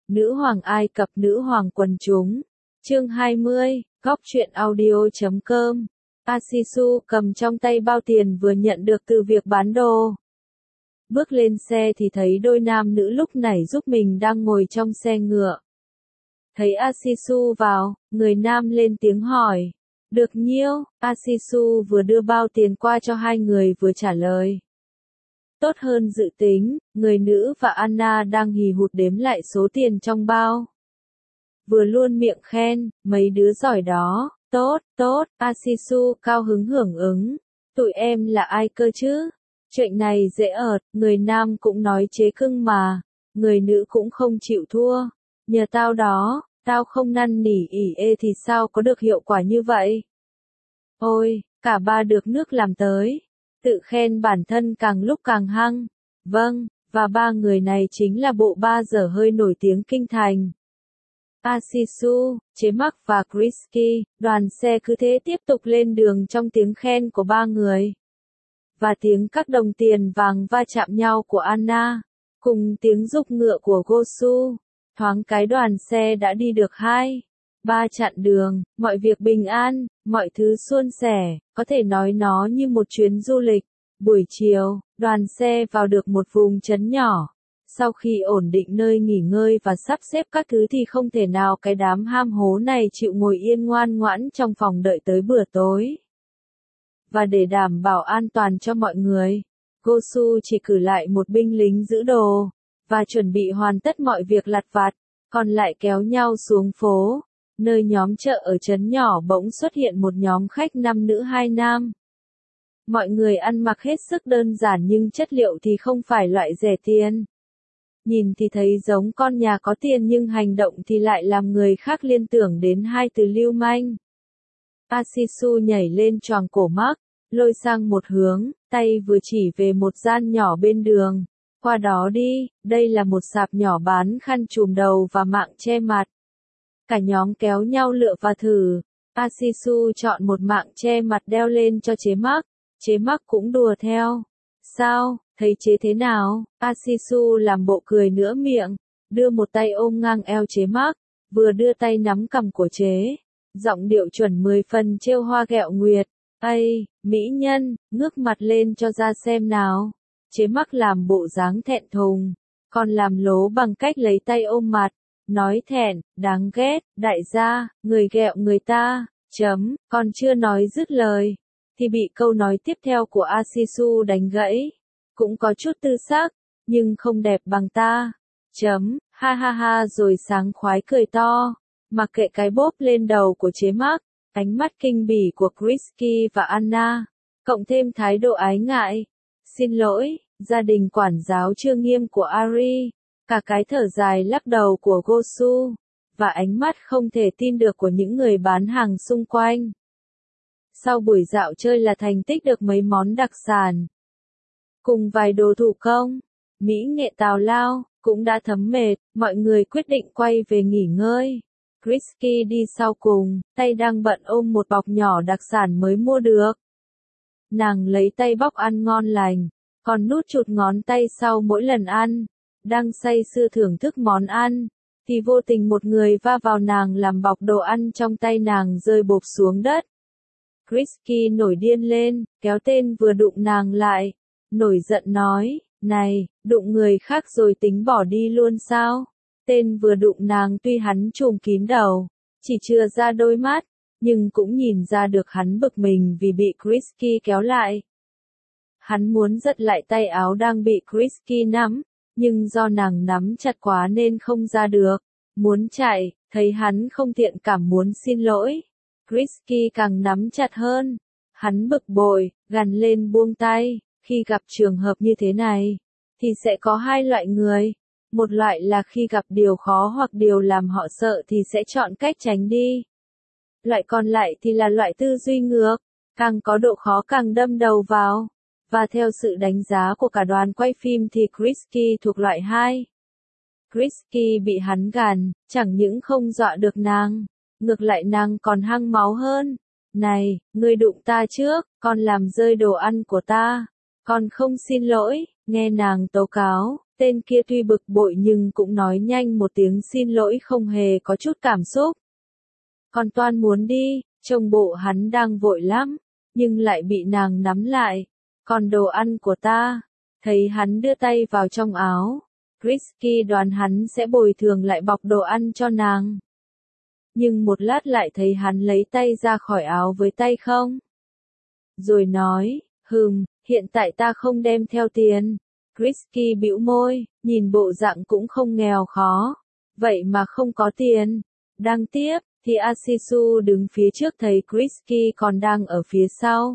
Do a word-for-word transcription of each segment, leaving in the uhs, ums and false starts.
Nữ hoàng Ai Cập, nữ hoàng quần chúng. Chương hai mươi, góc truyện audio.com. Asisu cầm trong tay bao tiền vừa nhận được từ việc bán đồ. Bước lên xe thì thấy đôi nam nữ lúc nãy giúp mình đang ngồi trong xe ngựa. Thấy Asisu vào, người nam lên tiếng hỏi. Được nhiêu? Asisu vừa đưa bao tiền qua cho hai người vừa trả lời. Tốt hơn dự tính, người nữ và Anna đang hì hụt đếm lại số tiền trong bao. Vừa luôn miệng khen, mấy đứa giỏi đó, tốt, tốt, Asisu cao hứng hưởng ứng. Tụi em là ai cơ chứ? Chuyện này dễ ợt, người nam cũng nói chế cưng mà, người nữ cũng không chịu thua. Nhờ tao đó, tao không năn nỉ ỉ ê thì sao có được hiệu quả như vậy? Ôi, cả ba được nước làm tới. Tự khen bản thân càng lúc càng hăng. Vâng, và ba người này chính là bộ ba dở hơi nổi tiếng kinh thành. Asisu, Chế Mắc và Chrisky, đoàn xe cứ thế tiếp tục lên đường trong tiếng khen của ba người. Và tiếng các đồng tiền vàng va chạm nhau của Anna, cùng tiếng giục ngựa của Gosu. Thoáng cái đoàn xe đã đi được hai, ba chặng đường, mọi việc bình an, mọi thứ suôn sẻ, có thể nói nó như một chuyến du lịch. Buổi chiều, đoàn xe vào được một vùng trấn nhỏ. Sau khi ổn định nơi nghỉ ngơi và sắp xếp các thứ thì không thể nào cái đám ham hố này chịu ngồi yên ngoan ngoãn trong phòng đợi tới bữa tối. Và để đảm bảo an toàn cho mọi người, Gosu chỉ cử lại một binh lính giữ đồ, và chuẩn bị hoàn tất mọi việc lặt vặt, còn lại kéo nhau xuống phố, nơi nhóm chợ ở trấn nhỏ bỗng xuất hiện một nhóm khách năm nữ hai nam. Mọi người ăn mặc hết sức đơn giản nhưng chất liệu thì không phải loại rẻ tiền. Nhìn thì thấy giống con nhà có tiền nhưng hành động thì lại làm người khác liên tưởng đến hai từ lưu manh. Asisu nhảy lên choàng cổ Mark, lôi sang một hướng, tay vừa chỉ về một gian nhỏ bên đường. Qua đó đi, đây là một sạp nhỏ bán khăn trùm đầu và mạng che mặt. Cả nhóm kéo nhau lựa và thử. Asisu chọn một mạng che mặt đeo lên cho Chế Mắc. Chế Mắc cũng đùa theo. Sao, thấy chế thế nào? Asisu làm bộ cười nửa miệng, đưa một tay ôm ngang eo Chế Mắc, vừa đưa tay nắm cằm của chế. Giọng điệu chuẩn mười phần trêu hoa ghẹo nguyệt. Ây, mỹ nhân, ngước mặt lên cho ra xem nào. Chế Mắc làm bộ dáng thẹn thùng, còn làm lố bằng cách lấy tay ôm mặt, nói thẹn, đáng ghét, đại gia, người ghẹo người ta, chấm, còn chưa nói dứt lời, thì bị câu nói tiếp theo của Asisu đánh gãy. Cũng có chút tư sắc, nhưng không đẹp bằng ta, chấm, ha ha ha rồi sáng khoái cười to, mặc kệ cái bốp lên đầu của Chế Mắc, ánh mắt kinh bỉ của Chrisky và Anna, cộng thêm thái độ ái ngại. Xin lỗi, gia đình quản giáo chưa nghiêm của Ari, cả cái thở dài lắc đầu của Gosu, và ánh mắt không thể tin được của những người bán hàng xung quanh. Sau buổi dạo chơi là thành tích được mấy món đặc sản, cùng vài đồ thủ công, mỹ nghệ tào lao, cũng đã thấm mệt, mọi người quyết định quay về nghỉ ngơi. Chrisky đi sau cùng, tay đang bận ôm một bọc nhỏ đặc sản mới mua được. Nàng lấy tay bóc ăn ngon lành, còn nút chụt ngón tay sau mỗi lần ăn. Đang say sưa thưởng thức món ăn, thì vô tình một người va vào nàng làm bọc đồ ăn trong tay nàng rơi bộp xuống đất. Chrisky nổi điên lên, kéo tên vừa đụng nàng lại, nổi giận nói, này, đụng người khác rồi tính bỏ đi luôn sao? Tên vừa đụng nàng tuy hắn trùm kín đầu, chỉ chừa ra đôi mắt, nhưng cũng nhìn ra được hắn bực mình vì bị Chrisky kéo lại. Hắn muốn giật lại tay áo đang bị Chrisky nắm, nhưng do nàng nắm chặt quá nên không ra được. Muốn chạy, thấy hắn không tiện cảm muốn xin lỗi. Chrisky càng nắm chặt hơn. Hắn bực bội, gằn lên buông tay. Khi gặp trường hợp như thế này, thì sẽ có hai loại người. Một loại là khi gặp điều khó hoặc điều làm họ sợ thì sẽ chọn cách tránh đi. Loại còn lại thì là loại tư duy ngược, càng có độ khó càng đâm đầu vào. Và theo sự đánh giá của cả đoàn quay phim thì Chrisky thuộc loại hai. Chrisky bị hắn gàn, chẳng những không dọa được nàng, ngược lại nàng còn hăng máu hơn. Này, ngươi đụng ta trước, con làm rơi đồ ăn của ta, con không xin lỗi, nghe nàng tố cáo, Tên kia tuy bực bội nhưng cũng nói nhanh một tiếng xin lỗi không hề có chút cảm xúc. Còn toan muốn đi, trông bộ hắn đang vội lắm, nhưng lại bị nàng nắm lại. Còn đồ ăn của ta, thấy hắn đưa tay vào trong áo. Risky đoán hắn sẽ bồi thường lại bọc đồ ăn cho nàng. Nhưng một lát lại thấy hắn lấy tay ra khỏi áo với tay không. Rồi nói, hừm, hiện tại ta không đem theo tiền. Risky bĩu môi, nhìn bộ dạng cũng không nghèo khó. Vậy mà không có tiền. Đang tiếp, thì Asisu đứng phía trước thấy Risky còn đang ở phía sau.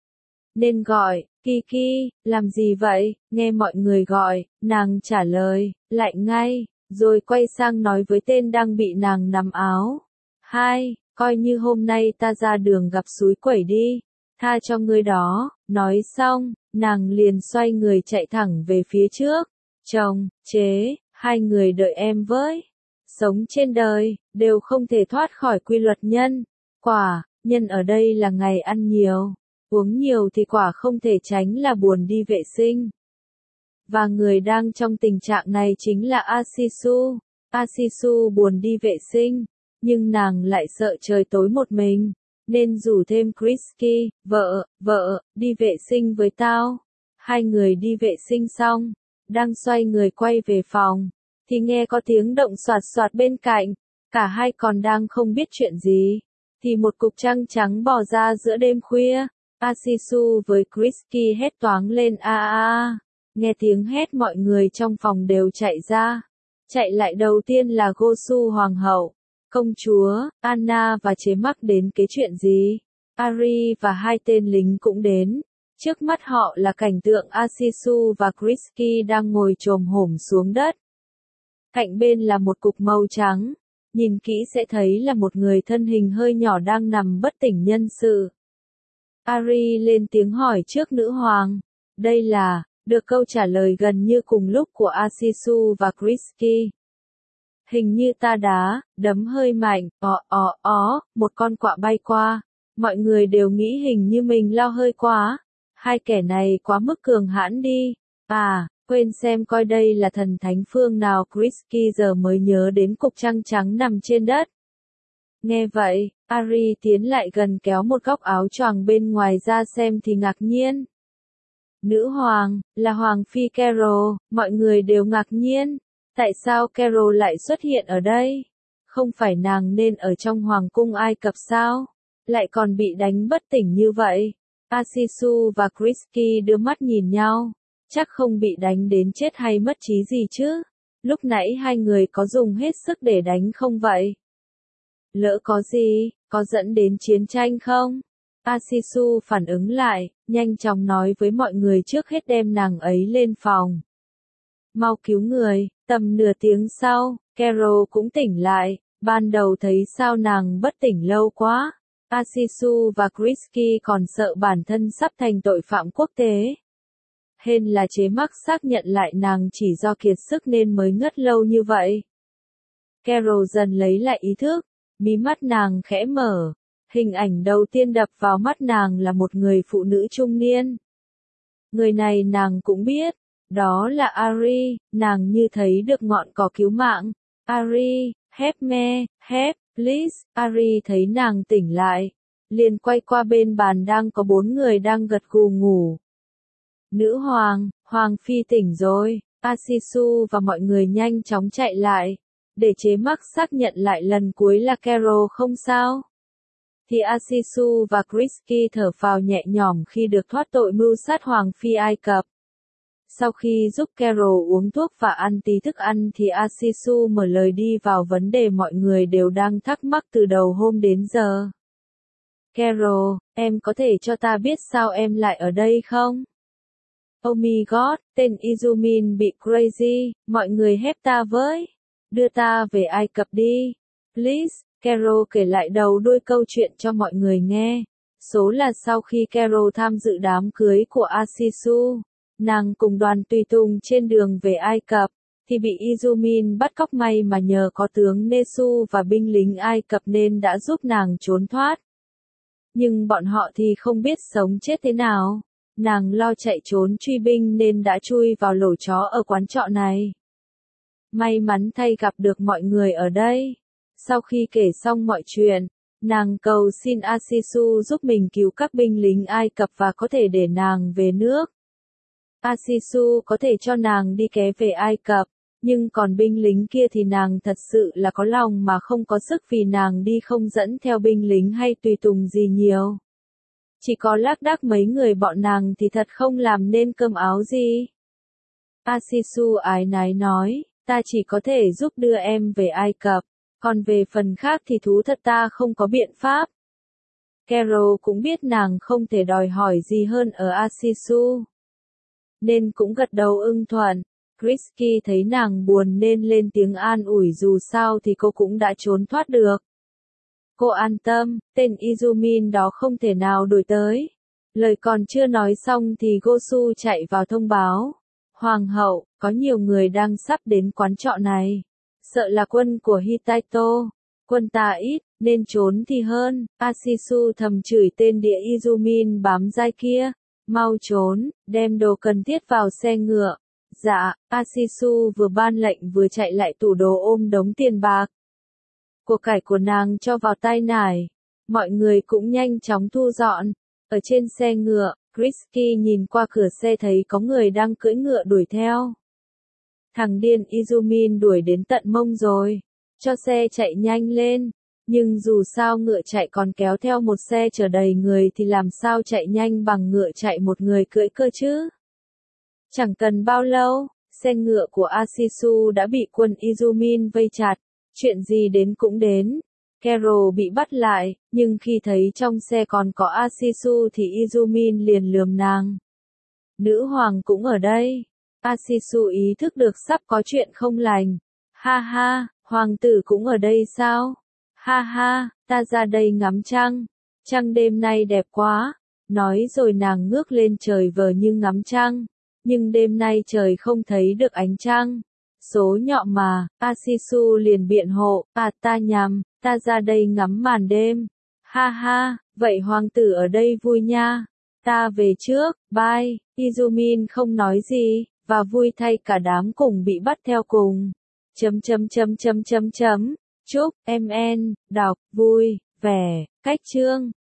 Nên gọi, Kiki, làm gì vậy? Nghe mọi người gọi, nàng trả lời, lại ngay, rồi quay sang nói với tên đang bị nàng nắm áo. Hai, coi như hôm nay ta ra đường gặp xúi quẩy đi, tha cho ngươi đó. Nói xong, nàng liền xoay người chạy thẳng về phía trước. Chồng, chế, hai người đợi em với. Sống trên đời, đều không thể thoát khỏi quy luật nhân. Quả, nhân ở đây là ngày ăn nhiều. Uống nhiều thì quả không thể tránh là buồn đi vệ sinh. Và người đang trong tình trạng này chính là Asisu. Asisu buồn đi vệ sinh, nhưng nàng lại sợ trời tối một mình, nên rủ thêm Risky, vợ, vợ, đi vệ sinh với tao. Hai người đi vệ sinh xong, đang xoay người quay về phòng, thì nghe có tiếng động soạt soạt bên cạnh, cả hai còn đang không biết chuyện gì, thì một cục trăng trắng bò ra giữa đêm khuya. Asisu với Risky hét toáng lên a a a. Nghe tiếng hét mọi người trong phòng đều chạy ra. Chạy lại đầu tiên là Gosu hoàng hậu, công chúa, Anna và chế mắc đến cái chuyện gì. Ari và hai tên lính cũng đến. Trước mắt họ là cảnh tượng Asisu và Risky đang ngồi chồm hổm xuống đất. Cạnh bên là một cục màu trắng. Nhìn kỹ sẽ thấy là một người thân hình hơi nhỏ đang nằm bất tỉnh nhân sự. Ari lên tiếng hỏi trước nữ hoàng. Đây là, được câu trả lời gần như cùng lúc của Asisu và Risky. Hình như ta đá, đấm hơi mạnh, ó ó ó, một con quạ bay qua. Mọi người đều nghĩ hình như mình lao hơi quá. Hai kẻ này quá mức cường hãn đi. À, quên xem coi đây là thần thánh phương nào. Risky giờ mới nhớ đến cục trăng trắng nằm trên đất. Nghe vậy, Ari tiến lại gần kéo một góc áo choàng bên ngoài ra xem thì ngạc nhiên. Nữ hoàng, là Hoàng phi Carol, mọi người đều ngạc nhiên. Tại sao Carol lại xuất hiện ở đây? Không phải nàng nên ở trong hoàng cung Ai Cập sao? Lại còn bị đánh bất tỉnh như vậy. Asisu và Risky đưa mắt nhìn nhau. Chắc không bị đánh đến chết hay mất trí gì chứ? Lúc nãy hai người có dùng hết sức để đánh không vậy? Lỡ có gì, có dẫn đến chiến tranh không? Asisu phản ứng lại, nhanh chóng nói với mọi người trước hết đem nàng ấy lên phòng. Mau cứu người. Tầm nửa tiếng sau, Carol cũng tỉnh lại, ban đầu thấy sao nàng bất tỉnh lâu quá. Asisu và Risky còn sợ bản thân sắp thành tội phạm quốc tế. Hên là chế mắc xác nhận lại nàng chỉ do kiệt sức nên mới ngất lâu như vậy. Carol dần lấy lại ý thức, mí mắt nàng khẽ mở. Hình ảnh đầu tiên đập vào mắt nàng là một người phụ nữ trung niên. Người này nàng cũng biết. Đó là Ari, nàng như thấy được ngọn cỏ cứu mạng. Ari, help me, help, please. Ari thấy nàng tỉnh lại, liền quay qua bên bàn đang có bốn người đang gật gù ngủ. Nữ hoàng, hoàng phi tỉnh rồi. Asisu và mọi người nhanh chóng chạy lại, để chế mắc xác nhận lại lần cuối là Carol không sao. Thì Asisu và Risky thở phào nhẹ nhõm khi được thoát tội mưu sát hoàng phi Ai Cập. Sau khi giúp Carol uống thuốc và ăn tí thức ăn thì Asisu mở lời đi vào vấn đề mọi người đều đang thắc mắc từ đầu hôm đến giờ. Carol, em có thể cho ta biết sao em lại ở đây không? Oh my god, tên Izumin bị crazy, mọi người help ta với. Đưa ta về Ai Cập đi. Please, Carol kể lại đầu đuôi câu chuyện cho mọi người nghe. Số là sau khi Carol tham dự đám cưới của Asisu, nàng cùng đoàn tùy tùng trên đường về Ai Cập, thì bị Izumin bắt cóc, may mà nhờ có tướng Nesu và binh lính Ai Cập nên đã giúp nàng trốn thoát. Nhưng bọn họ thì không biết sống chết thế nào. nàng lo chạy trốn truy binh nên đã chui vào lỗ chó ở quán trọ này. May mắn thay gặp được mọi người ở đây. Sau khi kể xong mọi chuyện, nàng cầu xin Asisu giúp mình cứu các binh lính Ai Cập và có thể để nàng về nước. Asisu có thể cho nàng đi ké về Ai Cập, nhưng còn binh lính kia thì nàng thật sự là có lòng mà không có sức vì nàng đi không dẫn theo binh lính hay tùy tùng gì nhiều. Chỉ có lác đác mấy người bọn nàng thì thật không làm nên cơm áo gì. Asisu ái nái nói, ta chỉ có thể giúp đưa em về Ai Cập, còn về phần khác thì thú thật ta không có biện pháp. Carol cũng biết nàng không thể đòi hỏi gì hơn ở Asisu, nên cũng gật đầu ưng thuận. Chrisky thấy nàng buồn nên lên tiếng an ủi dù sao thì cô cũng đã trốn thoát được. Cô an tâm, tên Izumin đó không thể nào đuổi tới. Lời còn chưa nói xong thì Gosu chạy vào thông báo. Hoàng hậu, có nhiều người đang sắp đến quán trọ này. Sợ là quân của Hitaito. Quân ta ít, nên trốn thì hơn. Asisu thầm chửi tên địa Izumin bám dai kia. Mau trốn, đem đồ cần thiết vào xe ngựa. Dạ, Asisu vừa ban lệnh vừa chạy lại tủ đồ ôm đống tiền bạc. Của cải của nàng cho vào tay nải. Mọi người cũng nhanh chóng thu dọn. Ở trên xe ngựa, Chrisky nhìn qua cửa xe thấy có người đang cưỡi ngựa đuổi theo. Thằng điên Izumin đuổi đến tận mông rồi. Cho xe chạy nhanh lên. Nhưng dù sao ngựa chạy còn kéo theo một xe chở đầy người thì làm sao chạy nhanh bằng ngựa chạy một người cưỡi cơ chứ. Chẳng cần bao lâu, xe ngựa của Asisu đã bị quân Izumin vây chặt. Chuyện gì đến cũng đến. Carol bị bắt lại, nhưng khi thấy trong xe còn có Asisu thì Izumin liền lườm nàng. Nữ hoàng cũng ở đây. Asisu ý thức được sắp có chuyện không lành. Ha ha, hoàng tử cũng ở đây sao? Ha ha, ta ra đây ngắm trăng. Trăng đêm nay đẹp quá. Nói rồi nàng ngước lên trời vờ như ngắm trăng. Nhưng đêm nay trời không thấy được ánh trăng. Số nhọ mà, Asisu liền biện hộ, à ta nhầm, ta ra đây ngắm màn đêm. Ha ha, vậy hoàng tử ở đây vui nha. Ta về trước, bye. Izumin không nói gì, và vui thay cả đám cùng bị bắt theo cùng. Chấm chấm chấm chấm chấm chấm. Chúc em en, đọc, vui, vẻ, cách chương.